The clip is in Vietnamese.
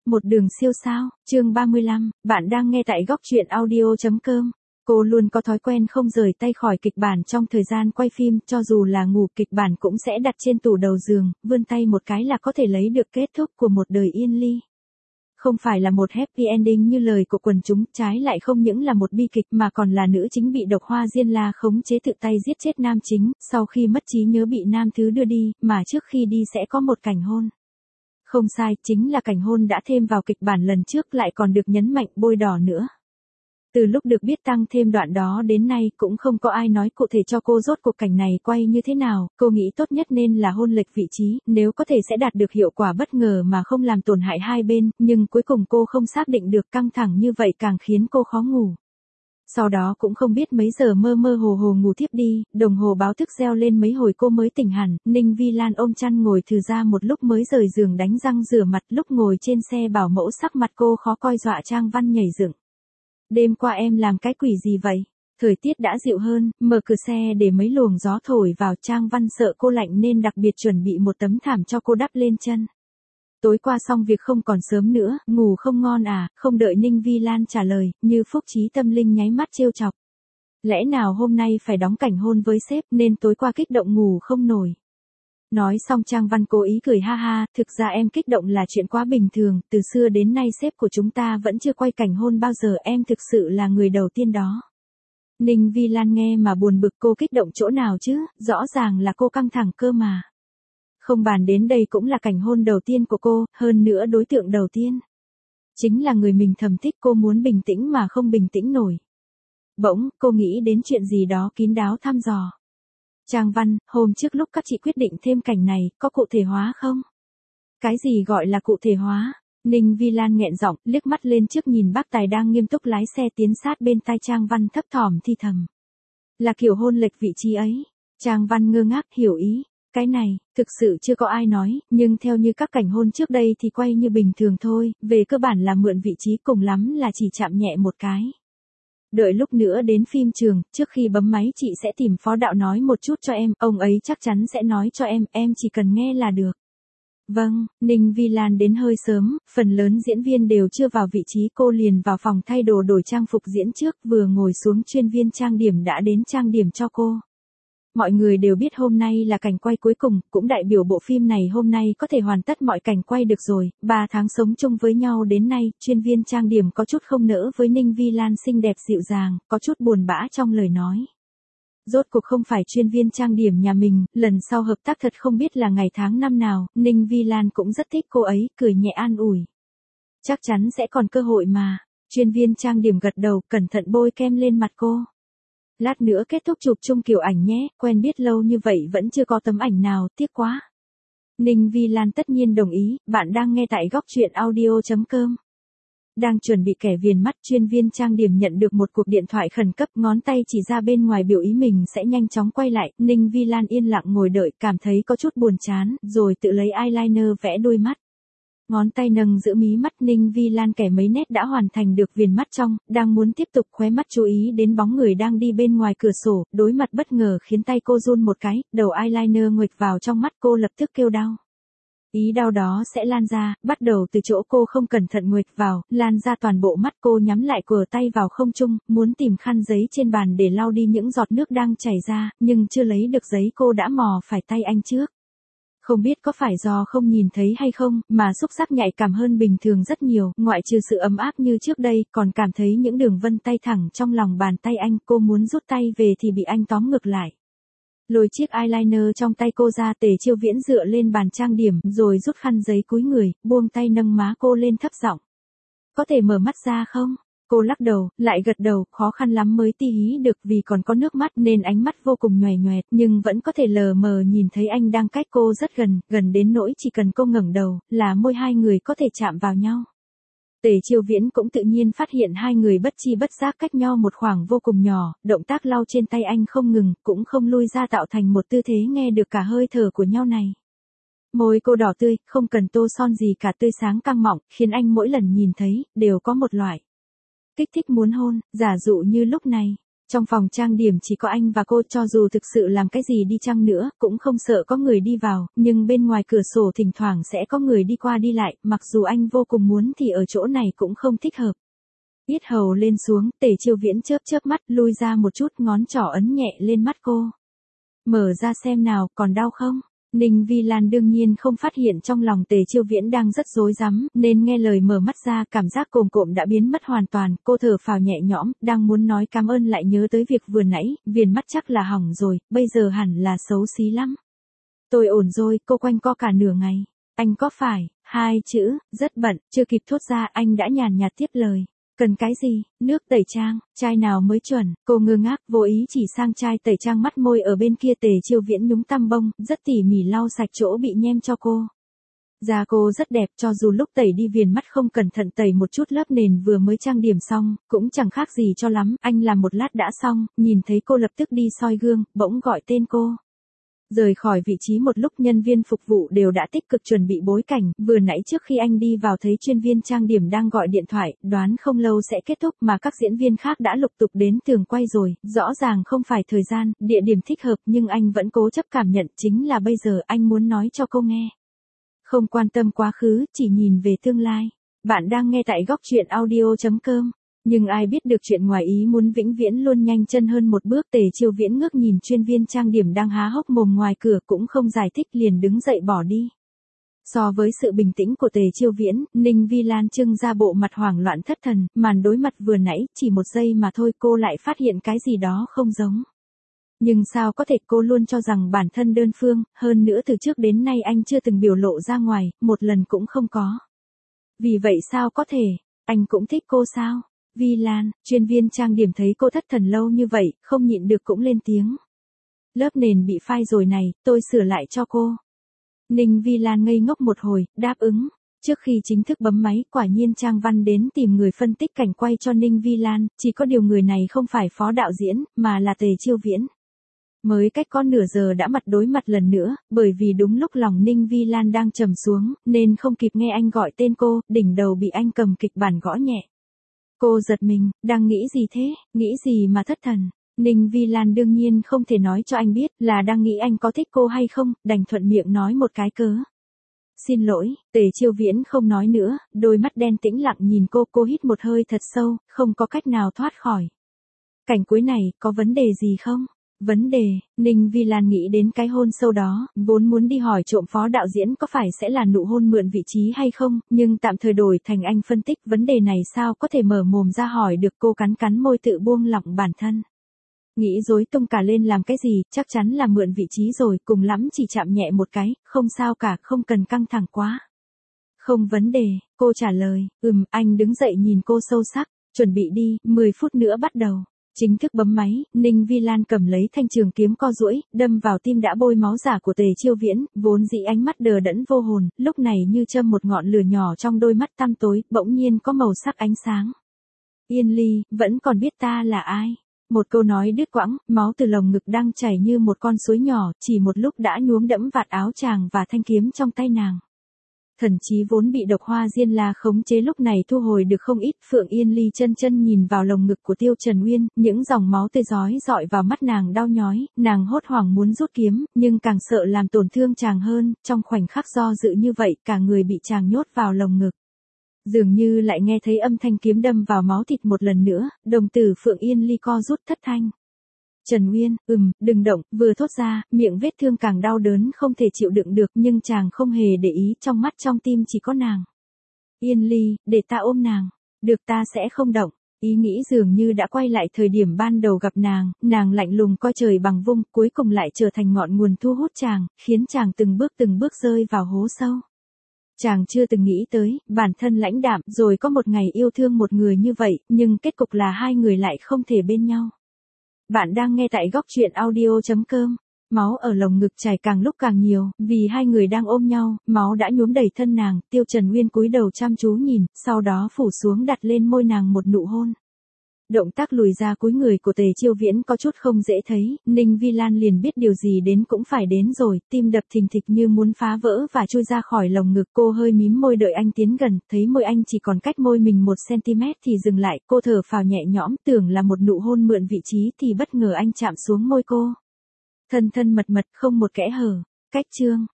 Một đường siêu sao, chương 35, bạn đang nghe tại góc truyện audio.com. Cô luôn có thói quen không rời tay khỏi kịch bản trong thời gian quay phim, cho dù là ngủ kịch bản cũng sẽ đặt trên tủ đầu giường, vươn tay một cái là có thể lấy được kết thúc của một đời yên ly. Không phải là một happy ending như lời của quần chúng, trái lại không những là một bi kịch mà còn là nữ chính bị độc hoa diên la khống chế tự tay giết chết nam chính, sau khi mất trí nhớ bị nam thứ đưa đi, mà trước khi đi sẽ có một cảnh hôn. Không sai, chính là cảnh hôn đã thêm vào kịch bản lần trước lại còn được nhấn mạnh bôi đỏ nữa. Từ lúc được biết tăng thêm đoạn đó đến nay cũng không có ai nói cụ thể cho cô rốt cuộc cảnh này quay như thế nào, cô nghĩ tốt nhất nên là hôn lệch vị trí, nếu có thể sẽ đạt được hiệu quả bất ngờ mà không làm tổn hại hai bên, nhưng cuối cùng cô không xác định được, căng thẳng như vậy càng khiến cô khó ngủ. Sau đó cũng không biết mấy giờ mơ mơ hồ hồ ngủ thiếp đi, đồng hồ báo thức reo lên mấy hồi cô mới tỉnh hẳn, Ninh Vi Lan ôm chăn ngồi thừ ra một lúc mới rời giường đánh răng rửa mặt, lúc ngồi trên xe bảo mẫu sắc mặt cô khó coi dọa Trang Văn nhảy dựng. Đêm qua em làm cái quỷ gì vậy? Thời tiết đã dịu hơn, mở cửa xe để mấy luồng gió thổi vào, Trang Văn sợ cô lạnh nên đặc biệt chuẩn bị một tấm thảm cho cô đắp lên chân. Tối qua xong việc không còn sớm nữa, ngủ không ngon à? Không đợi Ninh Vi Lan trả lời, Như Phúc Trí tâm linh nháy mắt trêu chọc. Lẽ nào hôm nay phải đóng cảnh hôn với sếp nên tối qua kích động ngủ không nổi. Nói xong Trang Văn cố ý cười ha ha, thực ra em kích động là chuyện quá bình thường, từ xưa đến nay sếp của chúng ta vẫn chưa quay cảnh hôn bao giờ, em thực sự là người đầu tiên đó. Ninh Vi Lan nghe mà buồn bực, cô kích động chỗ nào chứ, rõ ràng là cô căng thẳng cơ mà. Không bàn đến đây cũng là cảnh hôn đầu tiên của cô, hơn nữa đối tượng đầu tiên chính là người mình thầm thích, cô muốn bình tĩnh mà không bình tĩnh nổi. Bỗng, cô nghĩ đến chuyện gì đó kín đáo thăm dò. Trang Văn, hôm trước lúc các chị quyết định thêm cảnh này, có cụ thể hóa không? Cái gì gọi là cụ thể hóa? Ninh Vi Lan nghẹn giọng, liếc mắt lên trước nhìn bác tài đang nghiêm túc lái xe tiến sát bên tai Trang Văn, thấp thỏm thi thầm. Là kiểu hôn lệch vị trí ấy. Trang Văn ngơ ngác hiểu ý. Cái này, thực sự chưa có ai nói, nhưng theo như các cảnh hôn trước đây thì quay như bình thường thôi, về cơ bản là mượn vị trí, cùng lắm là chỉ chạm nhẹ một cái. Đợi lúc nữa đến phim trường, trước khi bấm máy chị sẽ tìm phó đạo nói một chút cho em, ông ấy chắc chắn sẽ nói cho em chỉ cần nghe là được. Vâng, Ninh Vi Lan đến hơi sớm, phần lớn diễn viên đều chưa vào vị trí, cô liền vào phòng thay đồ đổi trang phục diễn trước, vừa ngồi xuống chuyên viên trang điểm đã đến trang điểm cho cô. Mọi người đều biết hôm nay là cảnh quay cuối cùng, cũng đại biểu bộ phim này hôm nay có thể hoàn tất mọi cảnh quay được rồi, 3 tháng sống chung với nhau đến nay, chuyên viên trang điểm có chút không nỡ với Ninh Vi Lan xinh đẹp dịu dàng, có chút buồn bã trong lời nói. Rốt cuộc không phải chuyên viên trang điểm nhà mình, lần sau hợp tác thật không biết là ngày tháng năm nào, Ninh Vi Lan cũng rất thích cô ấy, cười nhẹ an ủi. Chắc chắn sẽ còn cơ hội mà, chuyên viên trang điểm gật đầu, cẩn thận bôi kem lên mặt cô. Lát nữa kết thúc chụp chung kiểu ảnh nhé, quen biết lâu như vậy vẫn chưa có tấm ảnh nào, tiếc quá. Ninh Vi Lan tất nhiên đồng ý, bạn đang nghe tại góc truyện audio.com. Đang chuẩn bị kẻ viền mắt, chuyên viên trang điểm nhận được một cuộc điện thoại khẩn cấp, ngón tay chỉ ra bên ngoài biểu ý mình sẽ nhanh chóng quay lại, Ninh Vi Lan yên lặng ngồi đợi, cảm thấy có chút buồn chán, rồi tự lấy eyeliner vẽ đôi mắt. Ngón tay nâng giữ mí mắt, Ninh Vi Lan kẻ mấy nét đã hoàn thành được viền mắt trong, đang muốn tiếp tục, khóe mắt chú ý đến bóng người đang đi bên ngoài cửa sổ, đối mặt bất ngờ khiến tay cô run một cái, đầu eyeliner nguệch vào trong mắt cô lập tức kêu đau. Ý đau đó sẽ lan ra, bắt đầu từ chỗ cô không cẩn thận nguệch vào, lan ra toàn bộ mắt, cô nhắm lại quờ tay vào không trung, muốn tìm khăn giấy trên bàn để lau đi những giọt nước đang chảy ra, nhưng chưa lấy được giấy cô đã mò phải tay anh trước. Không biết có phải do không nhìn thấy hay không, mà xúc giác nhạy cảm hơn bình thường rất nhiều, ngoại trừ sự ấm áp như trước đây, còn cảm thấy những đường vân tay thẳng trong lòng bàn tay anh, cô muốn rút tay về thì bị anh tóm ngược lại. Lôi chiếc eyeliner trong tay cô ra, Tề Chiêu Viễn dựa lên bàn trang điểm, rồi rút khăn giấy cúi người, buông tay nâng má cô lên thấp giọng. Có thể mở mắt ra không? Cô lắc đầu, lại gật đầu, khó khăn lắm mới tí hí được vì còn có nước mắt nên ánh mắt vô cùng nhoẻn nhoẹt, nhưng vẫn có thể lờ mờ nhìn thấy anh đang cách cô rất gần, gần đến nỗi chỉ cần cô ngẩng đầu, là môi hai người có thể chạm vào nhau. Tề Chiêu Viễn cũng tự nhiên phát hiện hai người bất chi bất giác cách nhau một khoảng vô cùng nhỏ, động tác lau trên tay anh không ngừng, cũng không lui ra tạo thành một tư thế nghe được cả hơi thở của nhau này. Môi cô đỏ tươi, không cần tô son gì cả, tươi sáng căng mọng, khiến anh mỗi lần nhìn thấy, đều có một loại kích thích muốn hôn, giả dụ như lúc này. Trong phòng trang điểm chỉ có anh và cô, cho dù thực sự làm cái gì đi chăng nữa, cũng không sợ có người đi vào, nhưng bên ngoài cửa sổ thỉnh thoảng sẽ có người đi qua đi lại, mặc dù anh vô cùng muốn thì ở chỗ này cũng không thích hợp. Yết hầu lên xuống, Tề Chiêu Viễn chớp chớp mắt, lui ra một chút, ngón trỏ ấn nhẹ lên mắt cô. Mở ra xem nào, còn đau không? Ninh Vi Lan đương nhiên không phát hiện trong lòng Tề Chiêu Viễn đang rất rối rắm, nên nghe lời mở mắt ra, cảm giác cồm cộm đã biến mất hoàn toàn, cô thở phào nhẹ nhõm, đang muốn nói cảm ơn lại nhớ tới việc vừa nãy, viền mắt chắc là hỏng rồi, bây giờ hẳn là xấu xí lắm. Tôi ổn rồi, cô quanh co cả nửa ngày. Anh có phải, hai chữ, rất bận, chưa kịp thốt ra anh đã nhàn nhạt tiếp lời. Cần cái gì, nước tẩy trang, chai nào mới chuẩn, cô ngơ ngác, vô ý chỉ sang chai tẩy trang, mắt môi ở bên kia. Tề Chiêu Viễn nhúng tăm bông, rất tỉ mỉ lau sạch chỗ bị nhem cho cô. Da cô rất đẹp, cho dù lúc tẩy đi viền mắt không cẩn thận tẩy một chút lớp nền vừa mới trang điểm xong, cũng chẳng khác gì cho lắm. Anh làm một lát đã xong, nhìn thấy cô lập tức đi soi gương, bỗng gọi tên cô. Rời khỏi vị trí một lúc, nhân viên phục vụ đều đã tích cực chuẩn bị bối cảnh, vừa nãy trước khi anh đi vào thấy chuyên viên trang điểm đang gọi điện thoại, đoán không lâu sẽ kết thúc, mà các diễn viên khác đã lục tục đến tường quay rồi, rõ ràng không phải thời gian, địa điểm thích hợp, nhưng anh vẫn cố chấp cảm nhận chính là bây giờ. Anh muốn nói cho cô nghe. Không quan tâm quá khứ, chỉ nhìn về tương lai. Bạn đang nghe tại góc truyện audio.com. Nhưng ai biết được chuyện ngoài ý muốn vĩnh viễn luôn nhanh chân hơn một bước. Tề Chiêu Viễn ngước nhìn chuyên viên trang điểm đang há hốc mồm ngoài cửa, cũng không giải thích, liền đứng dậy bỏ đi. So với sự bình tĩnh của Tề Chiêu Viễn, Ninh Vi Lan trưng ra bộ mặt hoảng loạn thất thần, màn đối mặt vừa nãy, chỉ một giây mà thôi cô lại phát hiện cái gì đó không giống. Nhưng sao có thể, cô luôn cho rằng bản thân đơn phương, hơn nữa từ trước đến nay anh chưa từng biểu lộ ra ngoài, một lần cũng không có. Vì vậy sao có thể, anh cũng thích cô sao? Vi Lan, chuyên viên trang điểm thấy cô thất thần lâu như vậy, không nhịn được cũng lên tiếng. Lớp nền bị phai rồi này, tôi sửa lại cho cô. Ninh Vi Lan ngây ngốc một hồi, đáp ứng. Trước khi chính thức bấm máy, quả nhiên Trang Văn đến tìm người phân tích cảnh quay cho Ninh Vi Lan, chỉ có điều người này không phải phó đạo diễn, mà là Tề Chiêu Viễn. Mới cách có nửa giờ đã mặt đối mặt lần nữa, bởi vì đúng lúc lòng Ninh Vi Lan đang trầm xuống, nên không kịp nghe anh gọi tên cô, đỉnh đầu bị anh cầm kịch bản gõ nhẹ. Cô giật mình, đang nghĩ gì thế, nghĩ gì mà thất thần. Ninh Vi Lan đương nhiên không thể nói cho anh biết là đang nghĩ anh có thích cô hay không, đành thuận miệng nói một cái cớ. Xin lỗi, Tề Chiêu Viễn không nói nữa, đôi mắt đen tĩnh lặng nhìn cô hít một hơi thật sâu, không có cách nào thoát khỏi. Cảnh cuối này, có vấn đề gì không? Vấn đề, Ninh Vi Lan nghĩ đến cái hôn sâu đó, vốn muốn đi hỏi trộm phó đạo diễn có phải sẽ là nụ hôn mượn vị trí hay không, nhưng tạm thời đổi thành anh phân tích vấn đề này sao có thể mở mồm ra hỏi được. Cô cắn môi tự buông lỏng bản thân. Nghĩ rối tung cả lên làm cái gì, chắc chắn là mượn vị trí rồi, cùng lắm chỉ chạm nhẹ một cái, không sao cả, không cần căng thẳng quá. Không vấn đề, cô trả lời, anh đứng dậy nhìn cô sâu sắc, chuẩn bị đi, 10 phút nữa bắt đầu. Chính thức bấm máy, Ninh Vi Lan cầm lấy thanh trường kiếm co duỗi, đâm vào tim đã bôi máu giả của Tề Chiêu Viễn, vốn dĩ ánh mắt đờ đẫn vô hồn, lúc này như châm một ngọn lửa nhỏ trong đôi mắt tăm tối, bỗng nhiên có màu sắc ánh sáng. Yên Ly, vẫn còn biết ta là ai? Một câu nói đứt quãng, máu từ lồng ngực đang chảy như một con suối nhỏ, chỉ một lúc đã nhuốm đẫm vạt áo chàng và thanh kiếm trong tay nàng. Thần chí vốn bị độc hoa diên la khống chế lúc này thu hồi được không ít. Phượng Yên Ly chân nhìn vào lồng ngực của Tiêu Trần Uyên, những dòng máu tươi rói rọi vào mắt nàng đau nhói, nàng hốt hoảng muốn rút kiếm, nhưng càng sợ làm tổn thương chàng hơn, trong khoảnh khắc do dự như vậy, cả người bị chàng nhốt vào lồng ngực. Dường như lại nghe thấy âm thanh kiếm đâm vào máu thịt một lần nữa, đồng tử Phượng Yên Ly co rút thất thanh. Trần Uyên, đừng động, vừa thốt ra, miệng vết thương càng đau đớn không thể chịu đựng được, nhưng chàng không hề để ý, trong mắt trong tim chỉ có nàng. Yên Ly, để ta ôm nàng. Được, ta sẽ không động. Ý nghĩ dường như đã quay lại thời điểm ban đầu gặp nàng lạnh lùng coi trời bằng vung, cuối cùng lại trở thành ngọn nguồn thu hút chàng, khiến chàng từng bước rơi vào hố sâu. Chàng chưa từng nghĩ tới, bản thân lãnh đạm, rồi có một ngày yêu thương một người như vậy, nhưng kết cục là hai người lại không thể bên nhau. Bạn đang nghe tại góc truyện audio.com. Máu ở lồng ngực chảy càng lúc càng nhiều, vì hai người đang ôm nhau, máu đã nhuốm đầy thân nàng. Tiêu Trần Uyên cúi đầu chăm chú nhìn, sau đó phủ xuống đặt lên môi nàng một nụ hôn. Động tác lùi ra cúi người của Tề Chiêu Viễn có chút không dễ thấy, Ninh Vi Lan liền biết điều gì đến cũng phải đến rồi, tim đập thình thịch như muốn phá vỡ và chui ra khỏi lồng ngực. Cô hơi mím môi đợi anh tiến gần, thấy môi anh chỉ còn cách môi mình 1 cm thì dừng lại, cô thở phào nhẹ nhõm, tưởng là một nụ hôn mượn vị trí thì bất ngờ anh chạm xuống môi cô. Thân thân mật mật không một kẽ hở, cách chương.